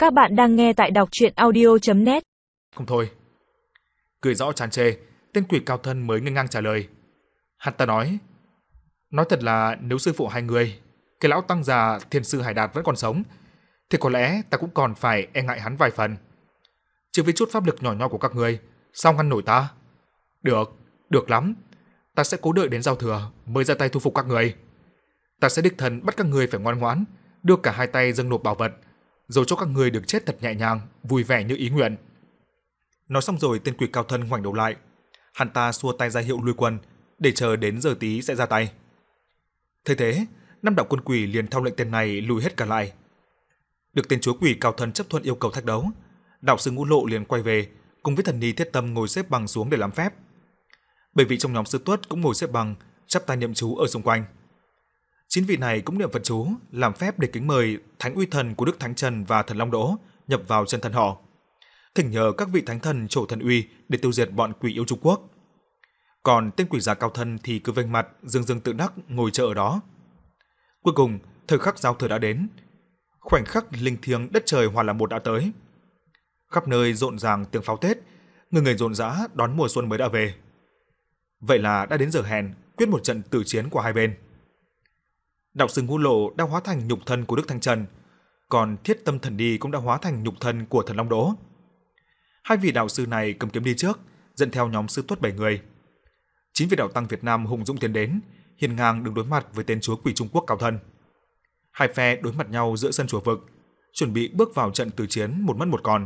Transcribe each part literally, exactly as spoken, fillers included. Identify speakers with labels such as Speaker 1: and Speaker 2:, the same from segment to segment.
Speaker 1: Các bạn đang nghe tại đọc truyện audio chấm net.
Speaker 2: Không thôi. Cười rõ tràn trề, tên quỷ cao thân mới nghênh ngang trả lời. Hắn ta nói, nói thật là nếu sư phụ hai người, cái lão tăng già Thiên sư Hải Đạt vẫn còn sống, thì có lẽ ta cũng còn phải e ngại hắn vài phần. Chứ với chút pháp lực nhỏ nho của các người, sao ngăn nổi ta? Được, được lắm. Ta sẽ cố đợi đến giao thừa mới ra tay thu phục các người. Ta sẽ đích thân bắt các người phải ngoan ngoãn, đưa cả hai tay dâng nộp bảo vật, rồi cho các người được chết thật nhẹ nhàng, vui vẻ như ý nguyện. Nói xong rồi, tên quỷ cao thân ngoảnh đầu lại, hắn ta xua tay ra hiệu lui quân, để chờ đến giờ tí sẽ ra tay. Thế thế, năm đạo quân quỷ liền theo lệnh tên này lùi hết cả lại. Được tên chúa quỷ cao thân chấp thuận yêu cầu thách đấu, đạo sư Ngũ Lộ liền quay về, cùng với thần ni Thiết Tâm ngồi xếp bằng xuống để làm phép. Bảy vị trong nhóm sư tuất cũng ngồi xếp bằng, chắp tay niệm chú ở xung quanh. Chín vị này cũng niệm Phật chú, làm phép để kính mời Thánh Uy Thần của Đức Thánh Trần và Thần Long Đỗ nhập vào chân thân họ, thỉnh nhờ các vị thánh thần trổ thần uy để tiêu diệt bọn quỷ yêu Trung Quốc. Còn tên quỷ già cao thân thì cứ vênh mặt, dương dương tự đắc ngồi chờ ở đó. Cuối cùng, thời khắc giao thừa đã đến, khoảnh khắc linh thiêng đất trời hòa làm một đã tới. Khắp nơi rộn ràng tiếng pháo Tết, người người rộn rã đón mùa xuân mới đã về. Vậy là đã đến giờ hẹn quyết một trận tử chiến của hai bên. Đạo sư Ngũ Lộ đã hóa thành nhục thân của Đức Thánh Trần, còn Thiết Tâm thần đi cũng đã hóa thành nhục thân của Thần Long Đỗ. Hai vị đạo sư này cầm kiếm đi trước, dẫn theo nhóm sư tuất bảy người. Chín vị đạo tăng Việt Nam hùng dũng tiến đến, hiên ngang đứng đối mặt với tên chúa quỷ Trung Quốc cao thân. Hai phe đối mặt nhau giữa sân chùa vực, chuẩn bị bước vào trận tử chiến một mất một còn.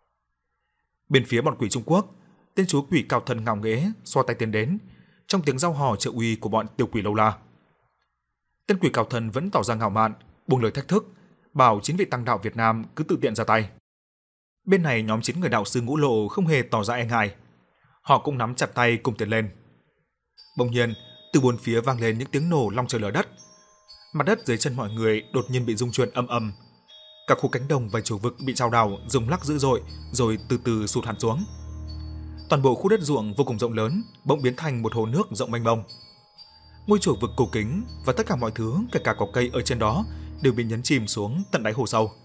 Speaker 2: Bên phía bọn quỷ Trung Quốc, tên chúa quỷ cao thân ngạo nghễ xoa tay tiến đến, trong tiếng rao hò trợ uy của bọn tiểu quỷ lâu la. Tên quỷ cao thân vẫn tỏ ra ngạo mạn, buông lời thách thức, bảo chín vị tăng đạo Việt Nam cứ tự tiện ra tay. Bên này nhóm chín người đạo sư Ngũ Lộ không hề tỏ ra e ngại, họ cũng nắm chặt tay cùng tiến lên. Bỗng nhiên, từ bốn phía vang lên những tiếng nổ long trời lở đất. Mặt đất dưới chân mọi người đột nhiên bị rung chuyển ầm ầm. Các khu cánh đồng và chùa vực bị chao đảo, rung lắc dữ dội, rồi từ từ sụt hẳn xuống. Toàn bộ khu đất ruộng vô cùng rộng lớn bỗng biến thành một hồ nước rộng mênh mông. Ngôi chùa vực cổ kính và tất cả mọi thứ, kể cả cỏ cây ở trên đó, đều bị nhấn chìm xuống tận đáy hồ sâu.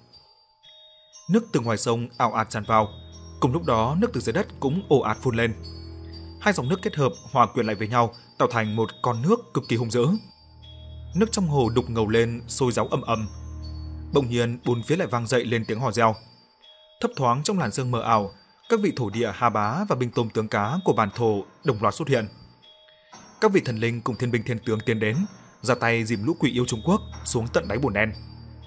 Speaker 2: Nước từ ngoài sông ào ạt tràn vào, cùng lúc đó nước từ dưới đất cũng ồ ạt phun lên. Hai dòng nước kết hợp hòa quyện lại với nhau, tạo thành một con nước cực kỳ hung dữ. Nước trong hồ đục ngầu lên, sôi ráu ầm ầm. Bỗng nhiên bốn phía lại vang dậy lên tiếng hò reo. Thấp thoáng trong làn sương mờ ảo, các vị thổ địa Hà Bá và binh tôm tướng cá của bản thổ đồng loạt xuất hiện. Các vị thần linh cùng thiên binh thiên tướng tiến đến, ra tay dìm lũ quỷ yêu Trung Quốc xuống tận đáy bùn đen.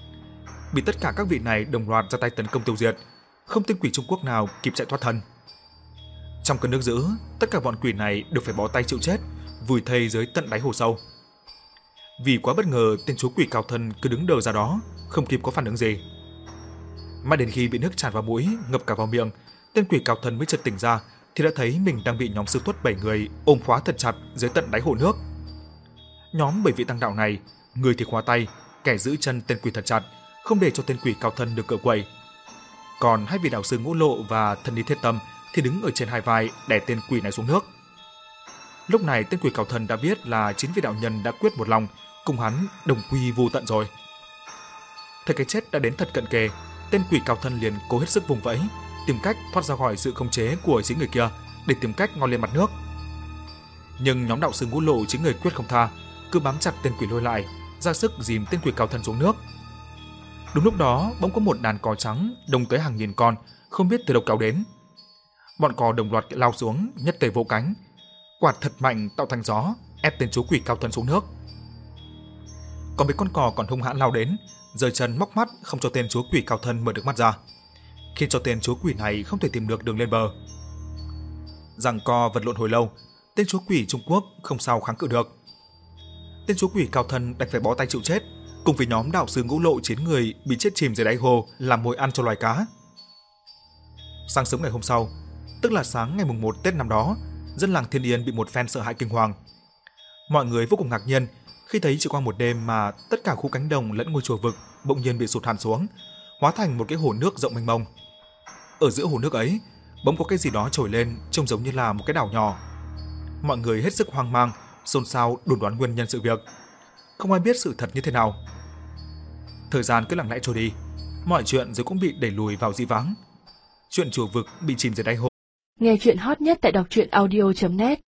Speaker 2: Bị tất cả các vị này đồng loạt ra tay tấn công tiêu diệt, không tên quỷ Trung Quốc nào kịp chạy thoát thân. Trong cơn nước dữ, tất cả bọn quỷ này đều phải bó tay chịu chết, vùi thây dưới tận đáy hồ sâu. Vì quá bất ngờ, tên chúa quỷ cao thân cứ đứng đờ ra đó, không kịp có phản ứng gì. Mãi đến khi bị nước tràn vào mũi, ngập cả vào miệng, tên quỷ cao thân mới chợt tỉnh ra, thì đã thấy mình đang bị nhóm sư tuất bảy người ôm khóa thật chặt dưới tận đáy hồ nước. Nhóm bảy vị tăng đạo này, người thì khóa tay, kẻ giữ chân tên quỷ thật chặt, không để cho tên quỷ cao thân được cựa quậy. Còn hai vị đạo sư Ngũ Lộ và thần ni Thiết Tâm thì đứng ở trên hai vai đè tên quỷ này xuống nước. Lúc này tên quỷ cao thân đã biết là chín vị đạo nhân đã quyết một lòng cùng hắn đồng quy vô tận rồi. Thấy cái chết đã đến thật cận kề, tên quỷ cao thân liền cố hết sức vùng vẫy, tìm cách thoát ra khỏi sự khống chế của chín người kia để tìm cách ngoi lên mặt nước. Nhưng nhóm đạo sư Ngũ Lộ chín người quyết không tha, cứ bám chặt tên quỷ lôi lại, ra sức dìm tên quỷ cao thân xuống nước. Đúng lúc đó, bỗng có một đàn cò trắng đông tới hàng nghìn con, không biết từ đâu kéo đến. Bọn cò đồng loạt lao xuống, nhất tề vỗ cánh, quạt thật mạnh tạo thành gió, ép tên chúa quỷ cao thân xuống nước. Còn mấy con cò còn hung hãn lao đến, giơ chân móc mắt không cho tên chúa quỷ cao thân mở được mắt ra, khiến cho tên chúa quỷ này không thể tìm được đường lên bờ. Giằng co vật lộn hồi lâu, tên chúa quỷ Trung Quốc không sao kháng cự được. Tên chúa quỷ cao thân đành phải bó tay chịu chết, cùng với nhóm đạo sư Ngũ Lộ chín người bị chết chìm dưới đáy hồ làm mồi ăn cho loài cá. Sáng sớm ngày hôm sau, tức là sáng ngày mùng một Tết năm đó, dân làng Thiên Yên bị một phen sợ hãi kinh hoàng. Mọi người vô cùng ngạc nhiên khi thấy chỉ qua một đêm mà tất cả khu cánh đồng lẫn ngôi chùa vực bỗng nhiên bị sụt hẳn xuống, hóa thành một cái hồ nước rộng mênh mông. Ở giữa hồ nước ấy, bỗng có cái gì đó trồi lên, trông giống như là một cái đảo nhỏ. Mọi người hết sức hoang mang, xôn xao đồn đoán nguyên nhân sự việc. Không ai biết sự thật như thế nào. Thời gian cứ lặng lẽ trôi đi. mọi chuyện rồi cũng bị đẩy lùi vào dĩ vãng. Chuyện chùa vực bị chìm dưới đáy hồ.
Speaker 3: Nghe chuyện hot nhất tại đọc truyện audio chấm net